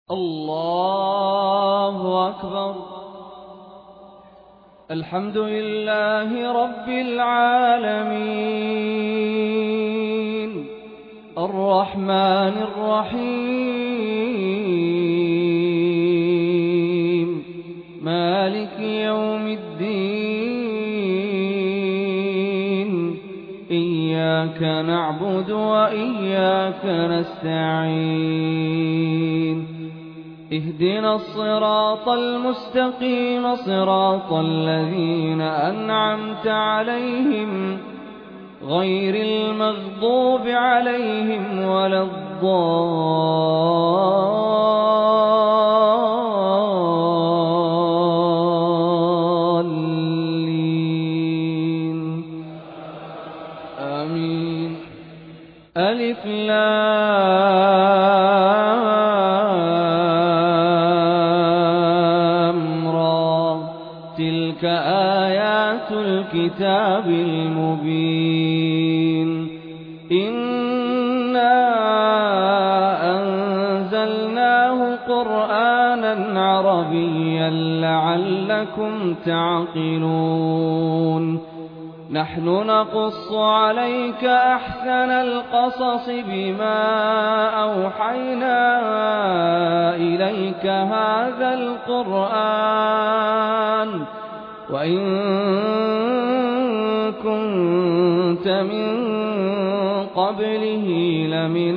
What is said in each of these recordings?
الله أكبر. الحمد لله رب العالمين الرحمن الرحيم مالك يوم الدين إياك نعبد وإياك نستعين اهدنا الصراط المستقيم صراط الذين أنعمت عليهم غير المغضوب عليهم ولا الضالين آمين. ألف لام را تلك آيات الكتاب المبين إنا أنزلناه قرآنا عربيا لعلكم تعقلون. نحن نقص عليك أحسن القصص بما أوحينا إليك هذا القرآن وإن كنت من قبله لمن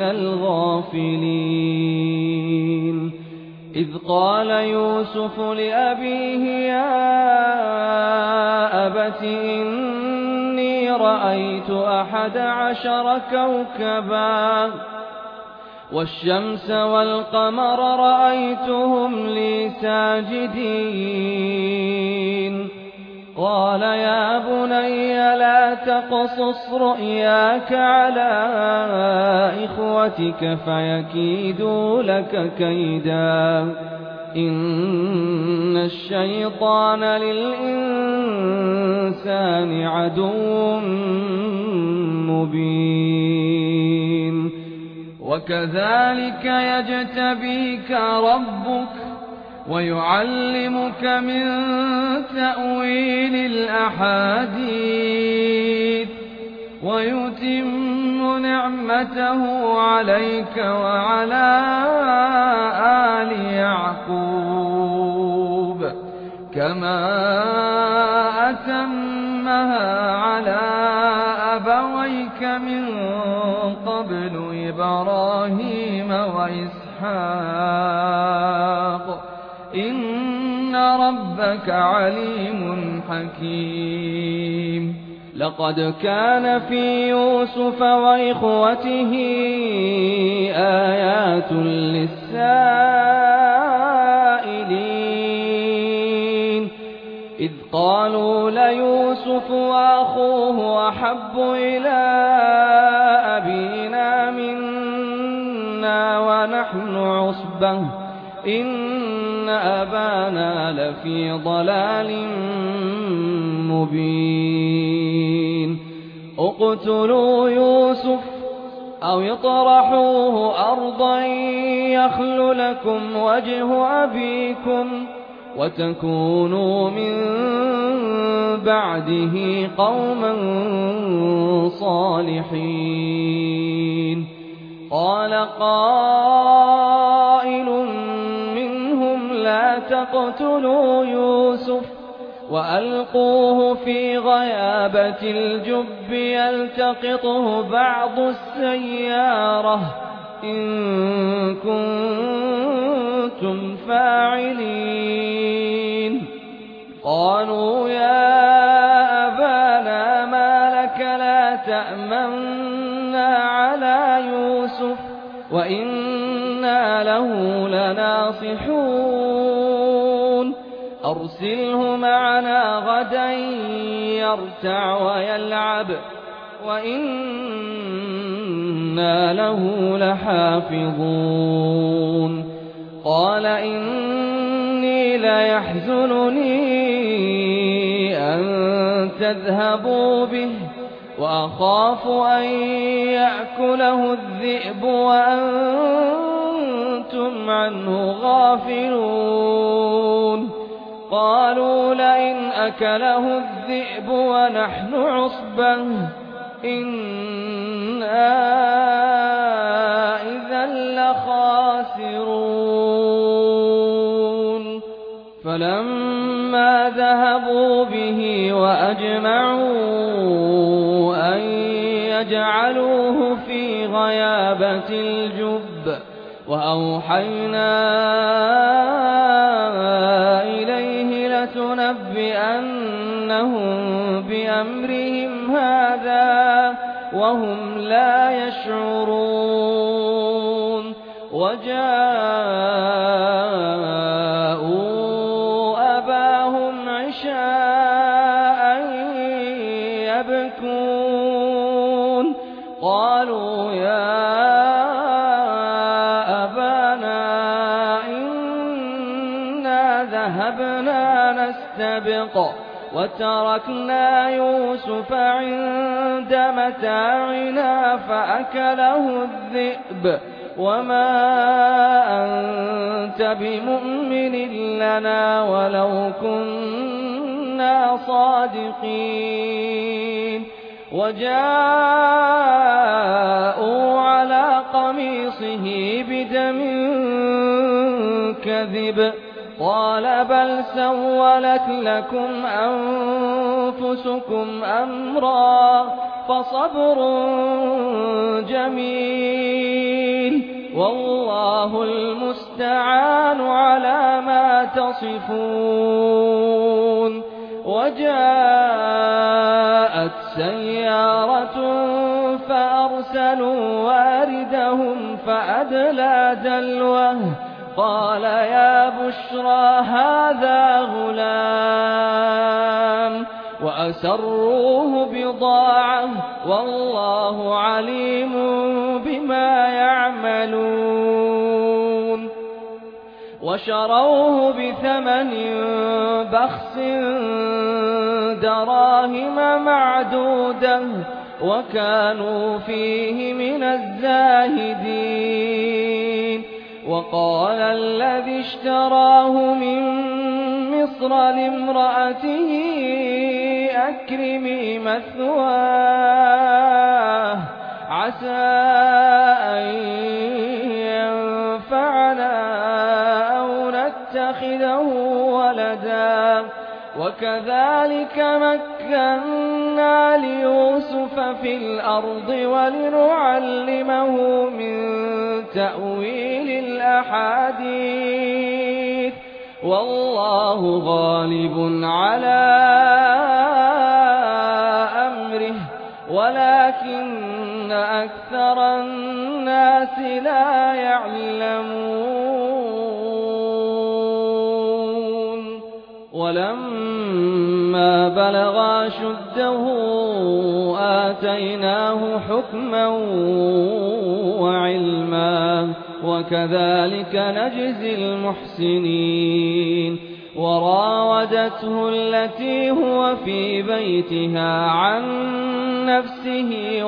الغافلين. إذ قال يوسف لأبيه يا أبت إني رأيت 11 كوكبا والشمس والقمر رأيتهم لي ساجدين. قال يا بني لا تقصص رؤياك على إخوتك فيكيدوا لك كيدا إن الشيطان للإنسان عدو مبين. وكذلك يجتبيك ربك ويعلمك من تأويل الأحاديث ويتم نعمته عليك وعلى آل يعقوب كما أتمها على أبويك من قبل إبراهيم وإسحاق إن ربك عليم حكيم. لقد كان في يوسف وإخوته آيات للسائلين إذ قالوا ليوسف وأخوه أحب إلى أبينا منا ونحن عصبة إن أبانا لفي ضلال مبين. اقتلوا يوسف أو اطرحوه أرضا يخل لكم وجه أبيكم وتكونوا من بعده قوما صالحين. قال قائل منهم لا تقتلوا يوسف وألقوه في غيابة الجب يلتقطه بعض السيارة إن كنتم فاعلين. قالوا يا أبانا ما لك لا تأمنا على يوسف وإنا له لناصحون أرسله معنا غدا يرتع ويلعب وإنا له لحافظون. قال إني ليحزنني أن تذهبوا به وأخاف أن يأكله الذئب وأنتم كنتم عنه غافلون قالوا لئن أكله الذئب ونحن عصبة إنا إذا لخاسرون فلما ذهبوا به وأجمعوا أن يجعلوه في غيابة الجب وأوحينا إليه لتنبئنهم بأمرهم هذا وهم لا يشعرون وجاءوا أباهم عشاء يبكون قالوا يا ذهبنا نستبق وتركنا يوسف عند متاعنا فأكله الذئب وما أنت بمؤمن لنا ولو كنا صادقين وجاءوا على قميصه بدم كذب قال بل سولت لكم أنفسكم أمرا فصبر جميل والله المستعان على ما تصفون وجاءت سيارة فأرسلوا واردهم فأدلى دلوه قال يا بشرى هذا غلام وأسروه بضاعة والله عليم بما يعملون وشروه بثمن بخس دراهم معدودة وكانوا فيه من الزاهدين وقال الذي اشتراه من مصر لامرأته أكرمي مثواه عسى أن ينفعنا أو نتخذه ولدا وكذلك مكنا ليوسف في الأرض ولنعلمه من تأويل الأحاديث والله غالب على أمره ولكن أكثر الناس لا يعلمون ولما بلغ أشده آتيناه حكما وعلما وكذلك نجزي المحسنين وراودته التي هو في بيتها عن نفسه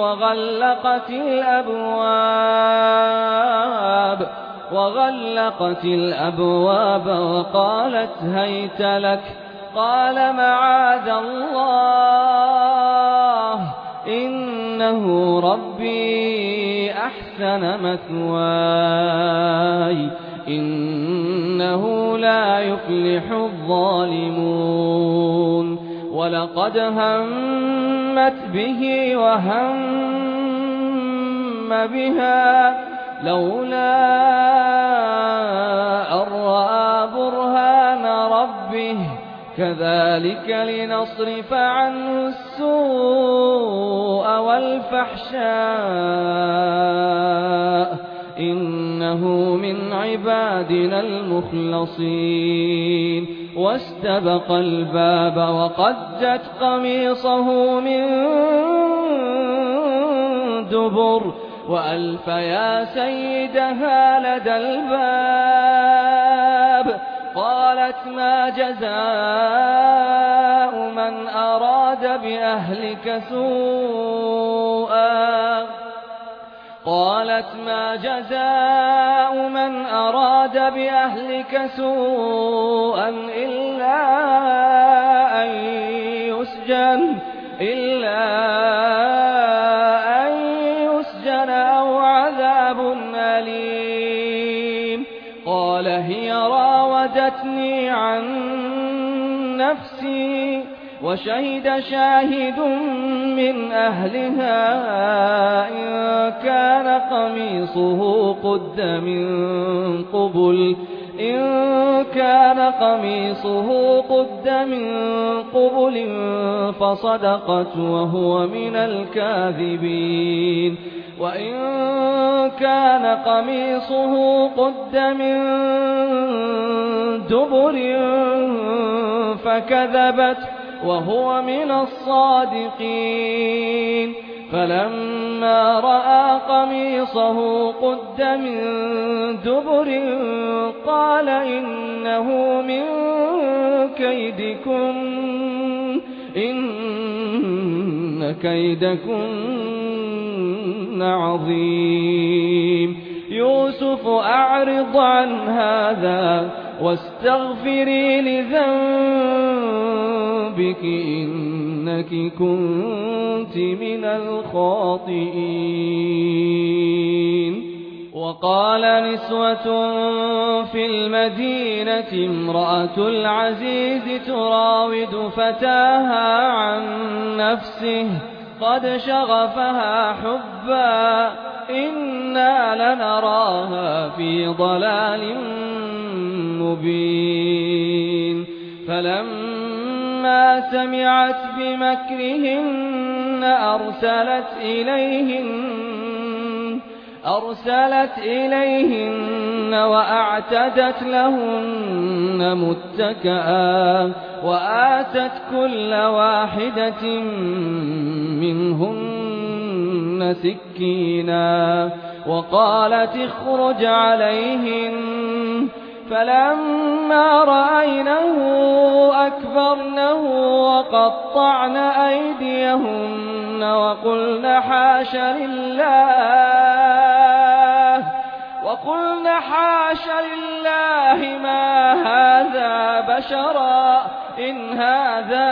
وغلقت الأبواب وقالت هيت لك قال معاذ الله إنه ربي أحسن مثواي إنه لا يفلح الظالمون ولقد همت به وهم بها لولا أن رأى برهان ربه كذلك لنصرف عنه السوء والفحشاء إنه من عبادنا المخلصين واستبق الباب وقدت قميصه من دبر وألف يا سيدها لدى الباب قالت ما جزاء من أراد بأهلك سوءا قالت ما جزاء من أراد بأهلك سوءا إلا أن يسجن أو عذاب أليم. قال هي راودتني عن نفسي وشهد شاهد من أهلها إن كان قميصه قد من قبل فصدقت وهو من الكاذبين وإن كان قميصه قد من دبر فكذبت وهو من الصادقين. فلما رأى قميصه قد من دبر قال إنه من كيدكن إن كيدكن عظيم. يوسف أعرض عن هذا واستغفري لذنبك إنك كنت من الخاطئين. وقال نسوة في المدينة امرأة العزيز تراود فتاها عن نفسه قد شغفها حبا إنا لنراها في ضلال مبين. فلما سمعت بمكرهن أرسلت إليهن وأعتدت لهن متكئا وآتت كل واحدة منهن سكينا وقالت اخرج عليهن. فلما رأينه أكبرنه وقطعن أيديهن وقلن حاش لله ما هذا بشرا إن هذا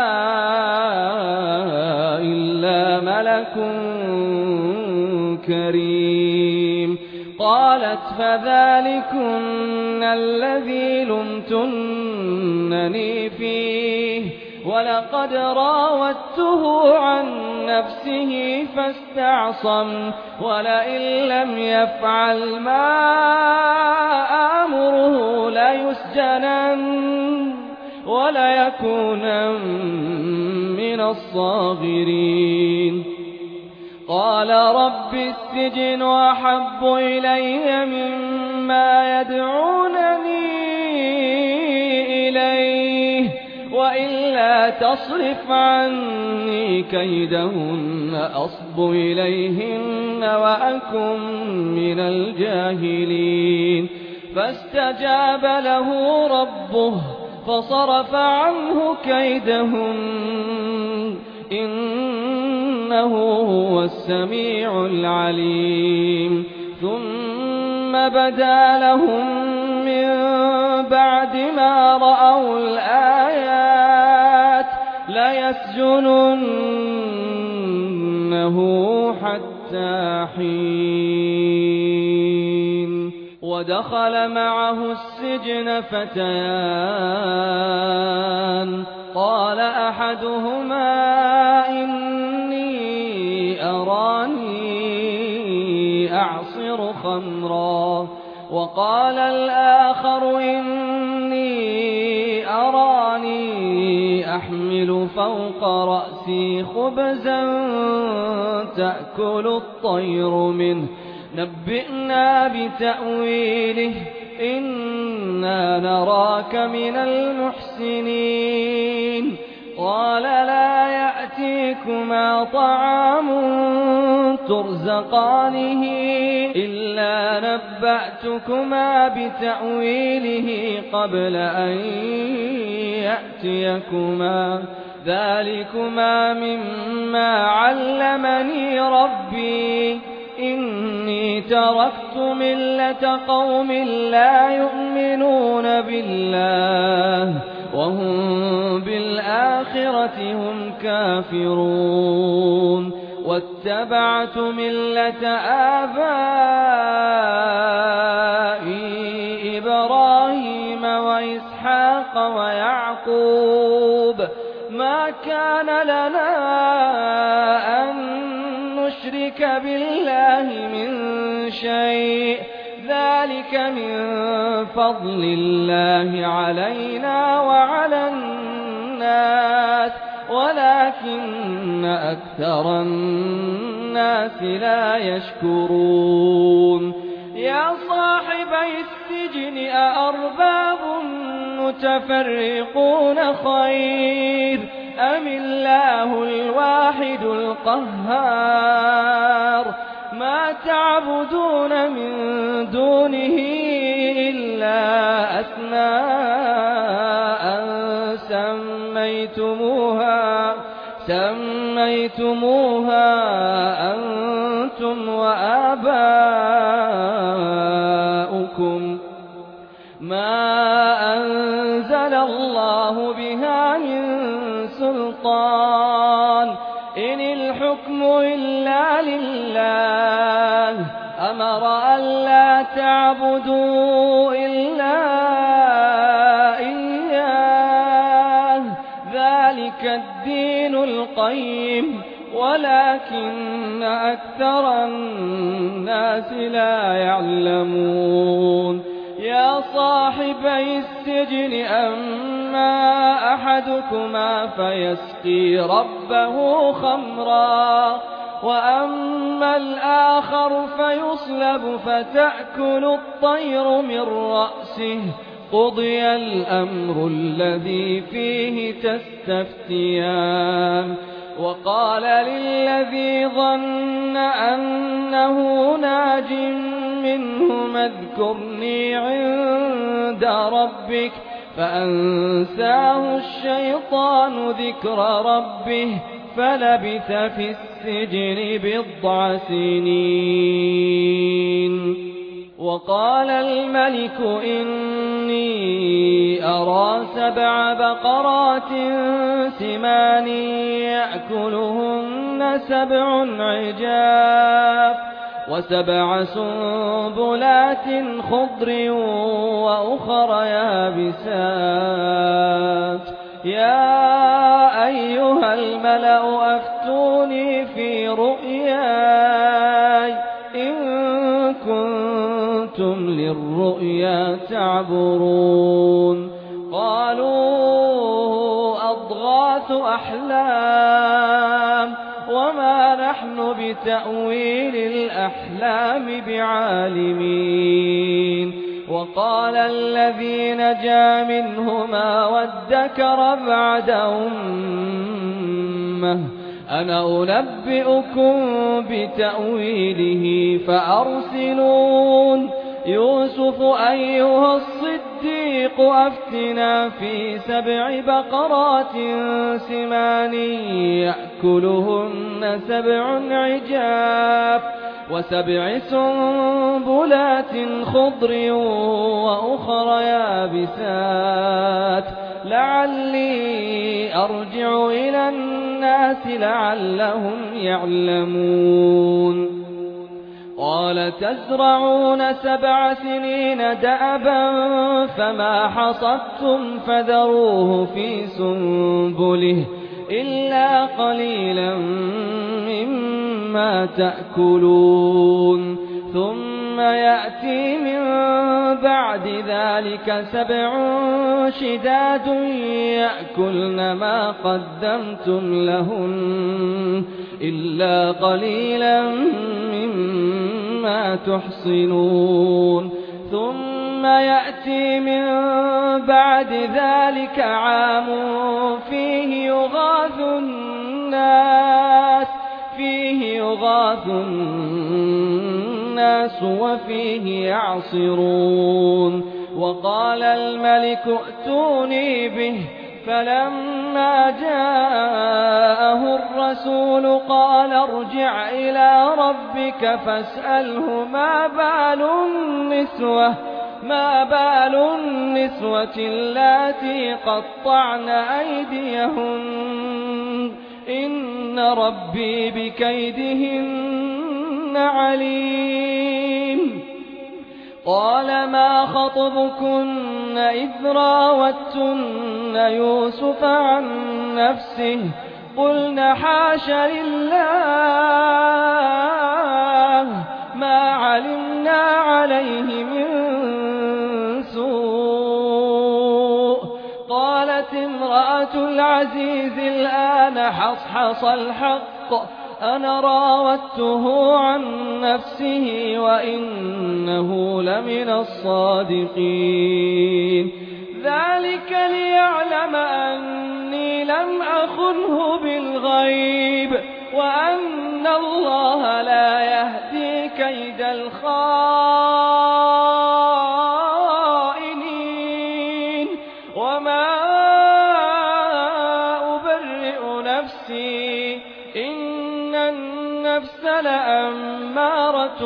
إلا ملك كريم. قالت فذلكن الذي لمتنني فيه ولقد راودته عن نفسه فاستعصم ولئن لم يفعل ما آمره ليسجنن وليكونن من الصاغرين. قال رب السجن أحب إلي مما يدعونني إليه وإلا تصرف عني كيدهن أصب إليهن وأكن من الجاهلين. فاستجاب له ربه فصرف عنه كيدهن إنه هو السميع العليم. ثم بدا لهم من بعد ما رأوا الآيات ليسجننه حتى حين. ودخل معه السجن فتيان قال أحدهما إني أراني أعصر خمرا وقال الآخر إني أراني أحمل فوق رأسي خبزا تأكل الطير منه نبئنا بتأويله إنا نراك من المحسنين. قال لا يأتيكما طعام ترزقانه إلا نبأتكما بتأويله قبل أن يأتيكما ذلكما مما علمني ربي إني تركت ملة قوم لا يؤمنون بالله وهم بالآخرة هم كافرون واتبعت ملة آبائي إبراهيم وإسحاق ويعقوب ما كان لنا أن نشرك بالله من شيء ذلك من فضل الله علينا وعلى الناس ولكن أكثر الناس لا يشكرون يا صاحبي السجن أأرباب متفرقون خير أم الله الواحد القهار ما تعبدون من دونه إلا أسماء سميتموها أنتم وآباؤكم ما أنزل الله بها من سلطان إن الحكم إلا لله أمر ألا تعبدوا إلا إياه ذلك الدين القيم ولكن أكثر الناس لا يعلمون يا صاحبي السجن أما أحدكما فيسقي ربه خمرا وأما الآخر فيصلب فتأكل الطير من رأسه قضي الأمر الذي فيه تستفتيان وقال للذي ظن أنه ناج منه اذكرني عند ربك فأنساه الشيطان ذكر ربه فلبث في السجن 9 سنين وقال الملك إني أرى 7 بقرات سمان يأكلهن 7 عجاف و7 سنبلات خضر وأخر يابسات يا أيها الملأ أفتوني في رؤياي إن كنتم للرؤيا تعبرون قالوا أضغاث أحلام وما نحن بتأويل الأحلام بعالمين وقال الذي نجا منهما وادكر بعد أمة أنا أنبئكم بتأويله فأرسلون يوسف أيها الصديق أفتنا في 7 بقرات سمان يأكلهن 7 عجاف و7 سنبلات خضر وأخر يابسات لعلي أرجع إلى الناس لعلهم يعلمون قال تزرعون 7 سنين دأبا فما حصدتم فذروه في سنبله إلا قليلا مما تأكلون ثم يأتي من بعد ذلك 7 شداد يأكلن ما قدمتم لهن إلا قليلا مما تحصنون ثم يأتي من بعد ذلك عام فيه يغاث الناس وفيه يعصرون وقال الملك ائتوني به فلما جاءه الرسول قال ارجع إلى ربك فاسأله ما بال النسوة اللاتي قطعن أيديهن إن ربي بكيدهن عليم. قال ما خطبكن إذ راوتن يوسف عن نفسه قلن حاش لله ما علمنا عليه من سوء. قالت امرأة العزيز الآن حصحص الحق أنا راودته عن نفسه وإنه لمن الصادقين. ذلك ليعلم أني لم أخنه بالغيب وأن الله لا يهدي كيد الخائنين. وما أبرئ نفسي إن النفس لأمارة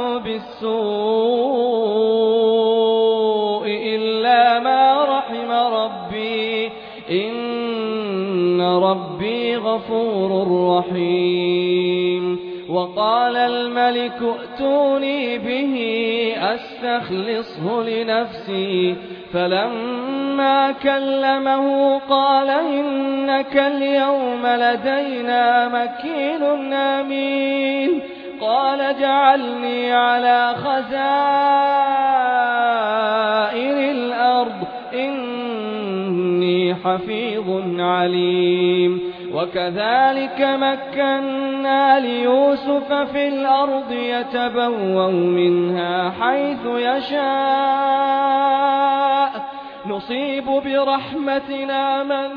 بالسوء إلا ما رحم ربي إن ربي غفور رحيم. وقال الملك ائتوني به أستخلصه لنفسي فلما كلمه قال إنك اليوم لدينا مكين أمين. قال اجعلني على خزائن الأرض إني حفيظ عليم. وكذلك مكنا ليوسف في الأرض يتبوأ منها حيث يشاء نصيب برحمتنا من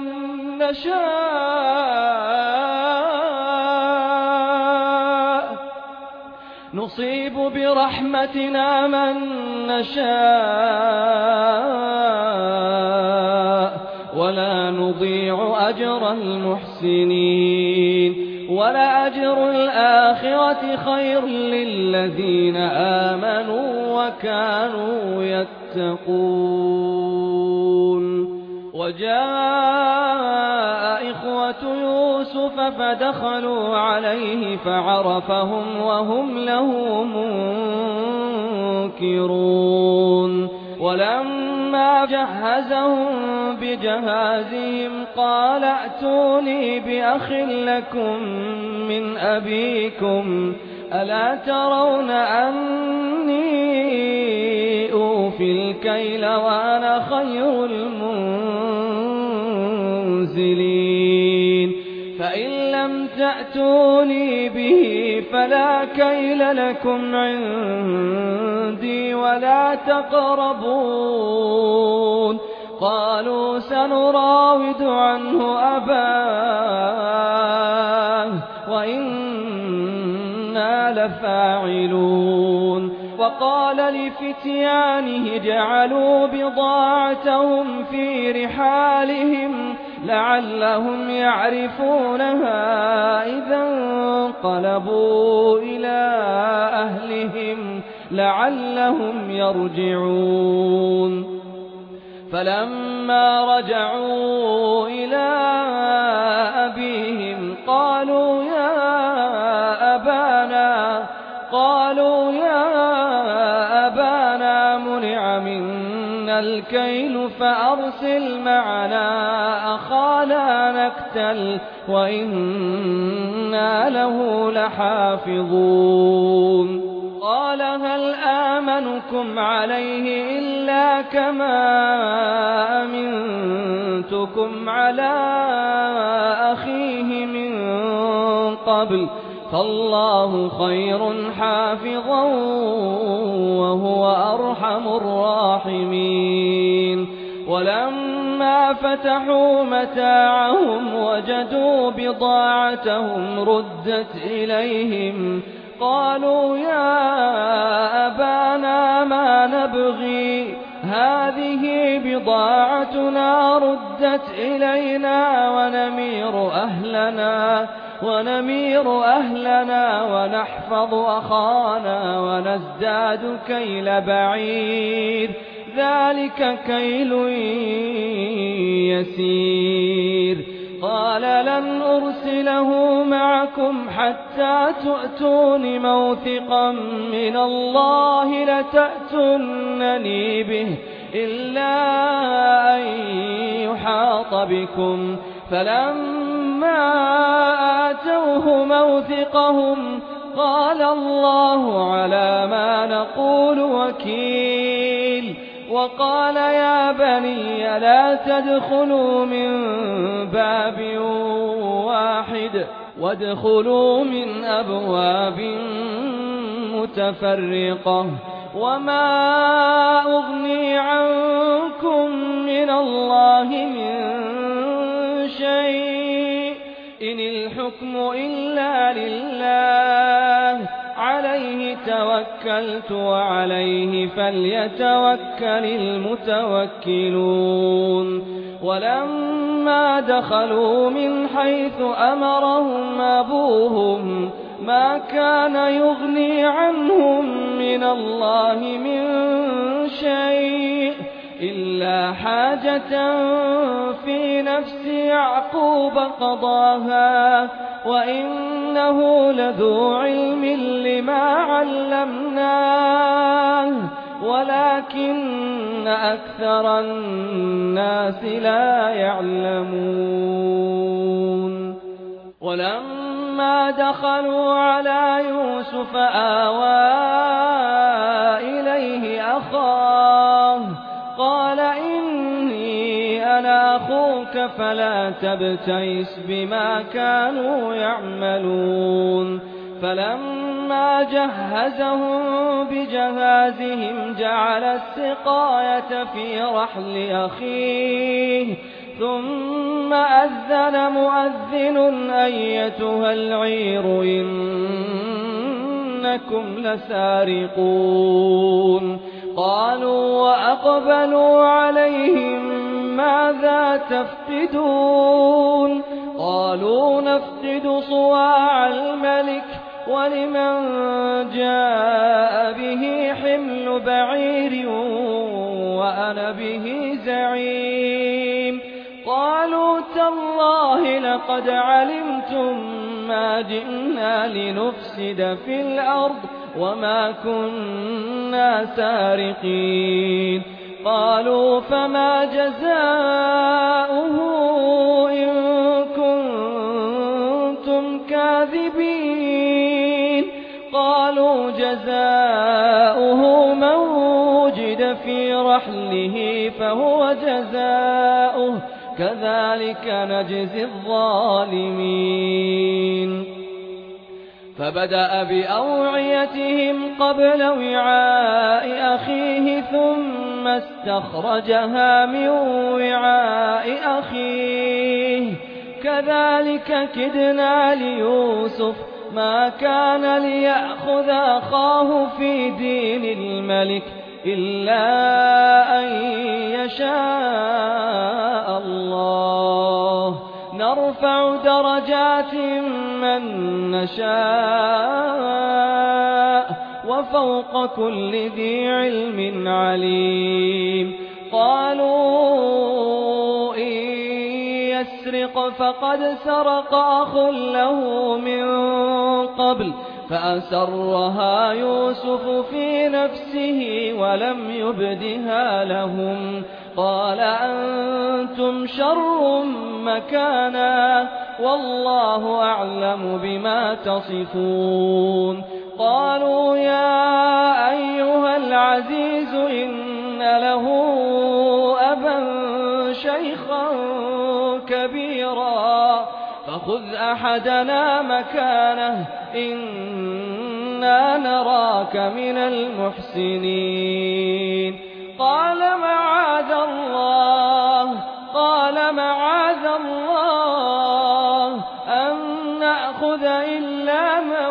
نشاء ولا نضيع أجر المحسنين. ولأجر الآخرة خير للذين آمنوا وكانوا يتقون. وجاء إخوة يوسف فدخلوا عليه فعرفهم وهم له منكرون. ولما جهزهم بجهازهم قال ائتوني بأخ لكم من أبيكم ألا ترون أني أوفي الكيل وأنا خير المنزلين. فإن لم تأتوني به فلا كيل لكم عندي ولا تقربون. قالوا سنراود عنه أباه وإنا لفاعلون. وقال لفتيانه جعلوا بضاعتهم في رحالهم لعلهم يعرفونها إذا انقلبوا إلى أهلهم لعلهم يرجعون. فلما رجعوا إلى أبيهم قالوا يا أبانا منع منا الكيل فأرسل معنا أخانا نكتل وإنا له لحافظون. قال هل آمنكم عليه إلا كما أمنتكم على أخيه من قبل فالله خير حافظا وهو أرحم الراحمين. ولما فتحوا متاعهم وجدوا بضاعتهم ردت إليهم قالوا يا أبانا ما نبغي هذه بضاعتنا ردت إلينا ونمير أهلنا ونحفظ أخانا ونزداد كيل بعير ذلك كيل يسير قال لن أرسله معكم حتى تؤتون موثقا من الله لتأتونني به إلا أن يحاط بكم فلما آتوه موثقهم قال الله على ما نقول وكيل وقال يا بني لا تدخلوا من باب واحد وادخلوا من أبواب متفرقة وما أغني عنكم من الله من شيء إن الحكم إلا لله عليه توكلت وعليه فليتوكل المتوكلون ولما دخلوا من حيث أمرهم أبوهم ما كان يغني عنهم من الله من شيء إلا حاجة في نفس يعقوب قضاها وإنه لذو علم لما علمناه ولكن أكثر الناس لا يعلمون ولما دخلوا على يوسف آوى إليه أخاه قال إني أنا أخوك فلا تبتئس بما كانوا يعملون فلما جهزهم بجهازهم جعل السقاية في رحل أخيه ثم أذن مؤذن أيتها العير إنكم لسارقون قالوا وأقبلوا عليهم ماذا تفقدون قالوا نفقد صواع الملك ولمن جاء به حمل بعير وأنا به زعيم قالوا تالله لقد علمتم ما جئنا لنفسد في الأرض وما كنا سارقين قالوا فما جزاؤه إن كنتم كاذبين قالوا جزاؤه من وجد في رحله فهو جزاؤه كذلك نجزي الظالمين فبدأ بأوعيتهم قبل وعاء أخيه ثم استخرجها من وعاء أخيه كذلك كدنا ليوسف ما كان ليأخذ أخاه في دين الملك إلا أن يشاء الله نرفع درجات من نشاء وفوق كل ذي علم عليم قالوا إن يسرق فقد سرق أخ له من قبل فأسرها يوسف في نفسه ولم يبدها لهم قال أنتم شر مكانا والله أعلم بما تصفون قالوا يا أيها العزيز إن له أبا شيخا كبيرا فخذ أحدنا مكانه إنا نراك من المحسنين قال معاذ الله أن نأخذ إلا من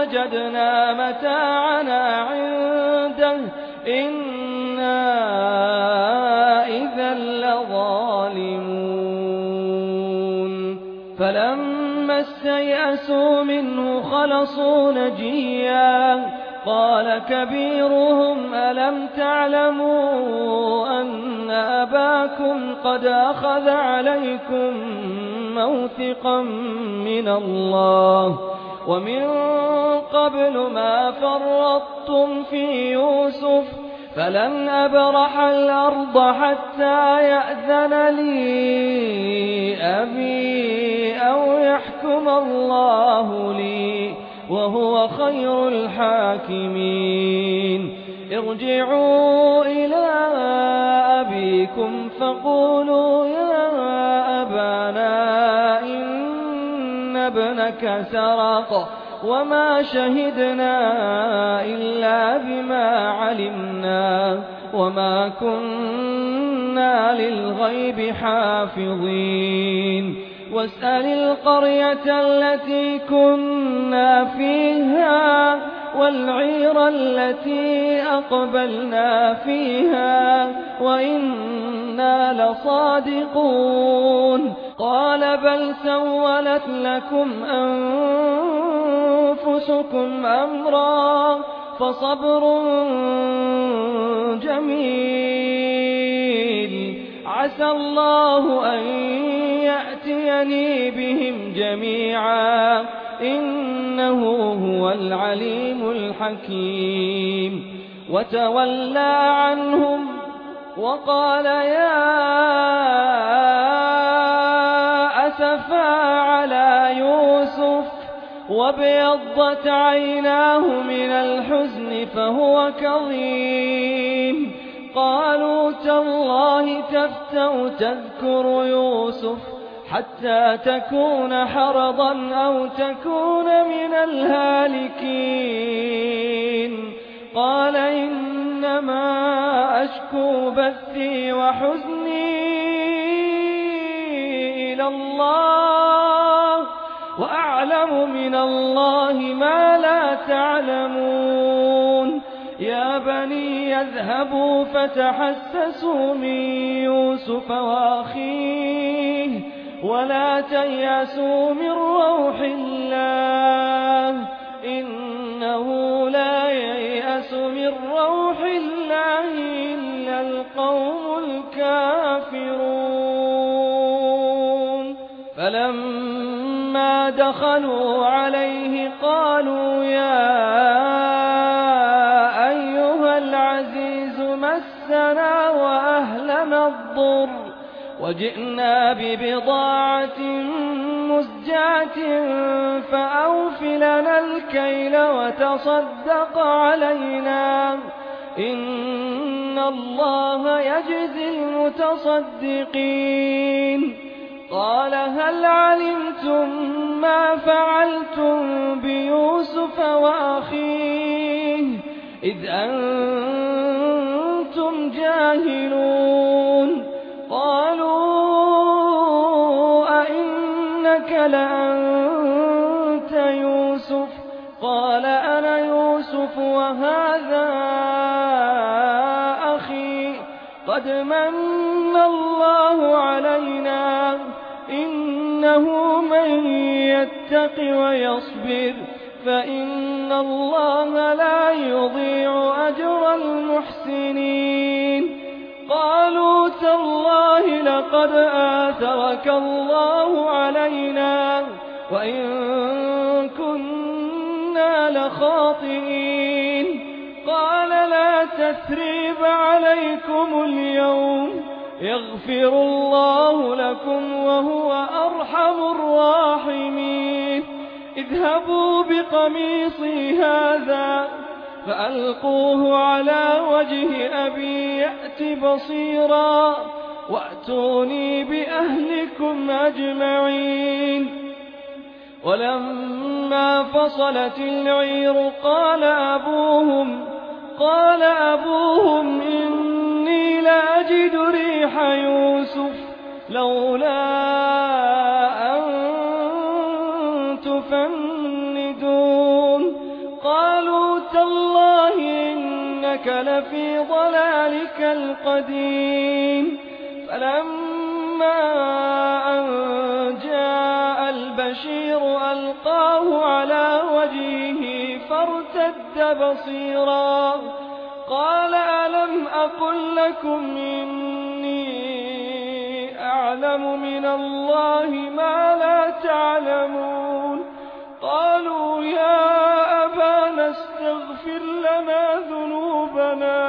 وجدنا متاعنا عنده إنا بل لظالمون فلما استيأسوا منه خلصوا نجيا قال كبيرهم ألم تعلموا أن أباكم قد أخذ عليكم موثقا من الله ومن قبل ما فرطتم في يوسف فلن أبرح الأرض حتى يأذن لي أبي أو يحكم الله لي وهو خير الحاكمين ارجعوا إلى أبيكم فقولوا يا أبانا إن ابنك سرق وما شهدنا إلا بما علمنا وما كنا للغيب حافظين واسأل القرية التي كنا فيها والعير التي أقبلنا فيها وإنا لصادقون قال بل سولت لكم أنفسكم أمرا فصبر جميل عسى الله أن يأتيني بهم جميعا إنه هو العليم الحكيم وتولى عنهم وقال يا أسفا على يوسف وابيضت عيناه من الحزن فهو كظيم قالوا تالله تفتأ تذكر يوسف حتى تكون حرضا أو تكون من الهالكين قال إنما أشكو بثي وحزني إلى الله وأعلم من الله ما لا تعلمون يا بني يذهبوا فتحسسوا من يوسف وأخيه ولا تيأسوا من روح الله إنه لا ييأس من روح الله إلا القوم الكافرون فلما دخلوا عليه قالوا يا أيها العزيز مسنا وأهلنا الضر وجئنا ببضاعة مزجاة فأوف لنا الكيل وتصدق علينا إن الله يجزي المتصدقين قال هل علمتم ما فعلتم بيوسف وأخيه إذ أنتم جاهلون قالوا أئنك لأنت يوسف قال أنا يوسف وهذا أخي قد من الله علينا إنه من يتق ويصبر فإن الله لا يضيع أجر المحسنين قالوا تالله لقد آثرك الله علينا وإن كنا لخاطئين قال لا تثريب عليكم اليوم يغفر الله لكم وهو أرحم الراحمين اذهبوا بقميصي هذا فألقوه على وجه أبي يأت بصيرا وأتوني بأهلكم أجمعين ولما فصلت العير قال أبوهم إني لأجد ريح يوسف لولا أن تفندون قالوا تالله إنك لفي ضلالك القديم فلما أن جاء البشير ألقاه على وجهه فارتد بصيرا قال ألم أقل لكم إني أعلم من الله ما لا تعلمون قالوا يا أبانا استغفر لنا ذنوبنا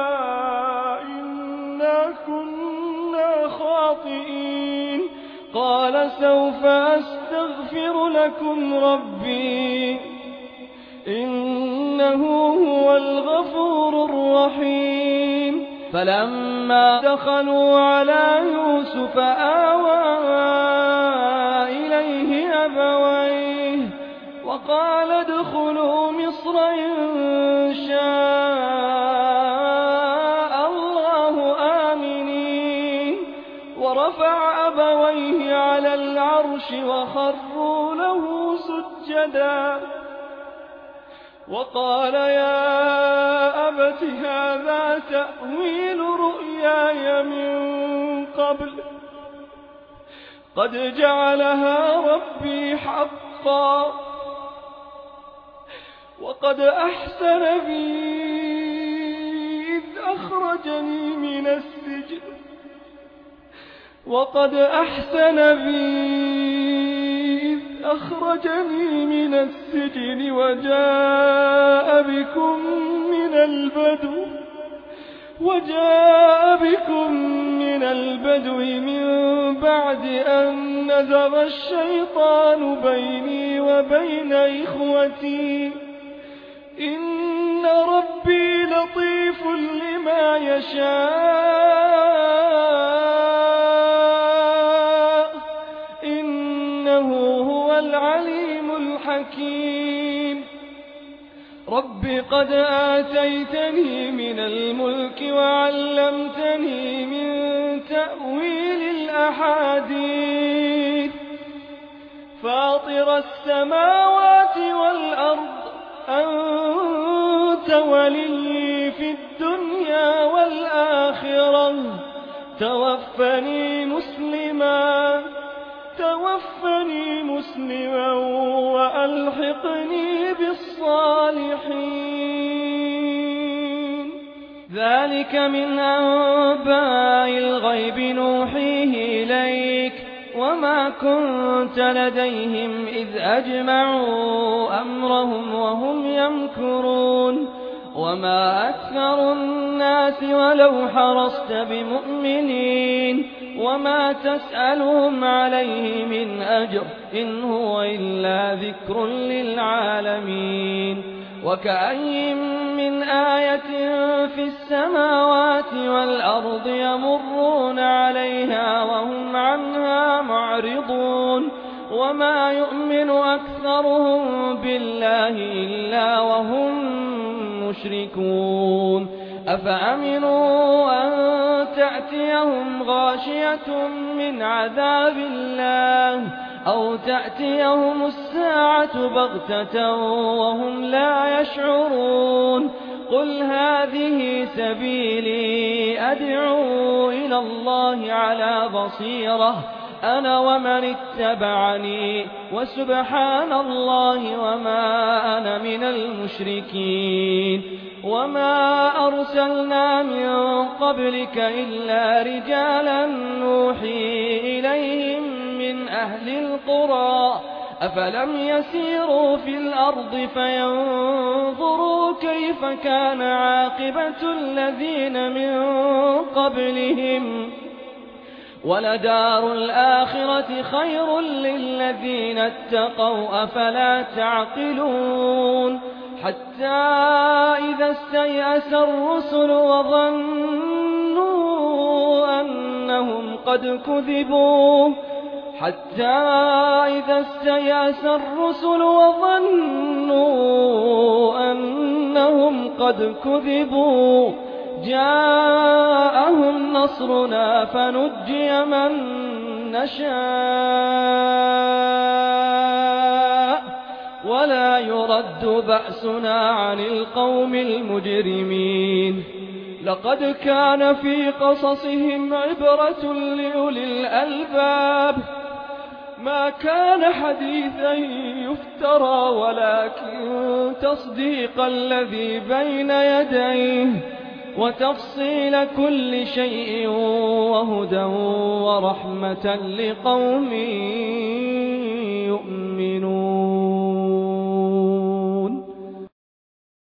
إنا كنا خاطئين قال سوف أستغفر لكم ربي إنه هو الغفور الرحيم فلما دخلوا على يوسف آوى إليه أبويه وقال ادخلوا مصر إن شاء الله آمنين ورفع أبويه على العرش وخروا له سجدا وقال يا أبت هذا تأويل رؤياي من قبل قد جعلها ربي حقا وقد أحسن بي إذ أخرجني من السجن وجاء بكم من البدو من بعد أن نزغ الشيطان بيني وبين إخوتي إن ربي لطيف لما يشاء إنه هو العليم الحكيم رب قد آتيتني من الملك وعلمتني من تأويل الأحاديث فاطر السماوات والأرض أنت ولي في الدنيا والآخرة توفني مسلما وألحقني بالصالحين ذلك من أنباء الغيب نوحيه إليك وما كنت لديهم إذ أجمعوا أمرهم وهم يمكرون وما أكثر الناس ولو حرصت بمؤمنين وما تسألهم عليه من أجر إن هو إلا ذكر للعالمين وكأي من آية في السماوات والأرض يمرون عليها وهم عنها معرضون وما يؤمن أكثرهم بالله إلا وهم مشركون أفأمنوا أن تأتيهم غاشية من عذاب الله أو تأتيهم الساعة بغتة وهم لا يشعرون قل هذه سبيلي أدعو إلى الله على بصيرة أنا ومن اتبعني وسبحان الله وما أنا من المشركين وما أرسلنا من قبلك إلا رجالا نوحي إليهم من أهل القرى أفلم يسيروا في الأرض فينظروا كيف كان عاقبة الذين من قبلهم ولدار الآخرة خير للذين اتقوا أفلا تعقلون حتى إذا استيأس الرسل وظنوا أنهم قد كذبوا جاءهم نصرنا فنجي من نشاء ولا يرد بأسنا عن القوم المجرمين لقد كان في قصصهم عبرة لأولي الألباب ما كان حديثا يفترى ولكن تصديق الذي بين يديه وتفصيل كل شيء وهدى ورحمة لقوم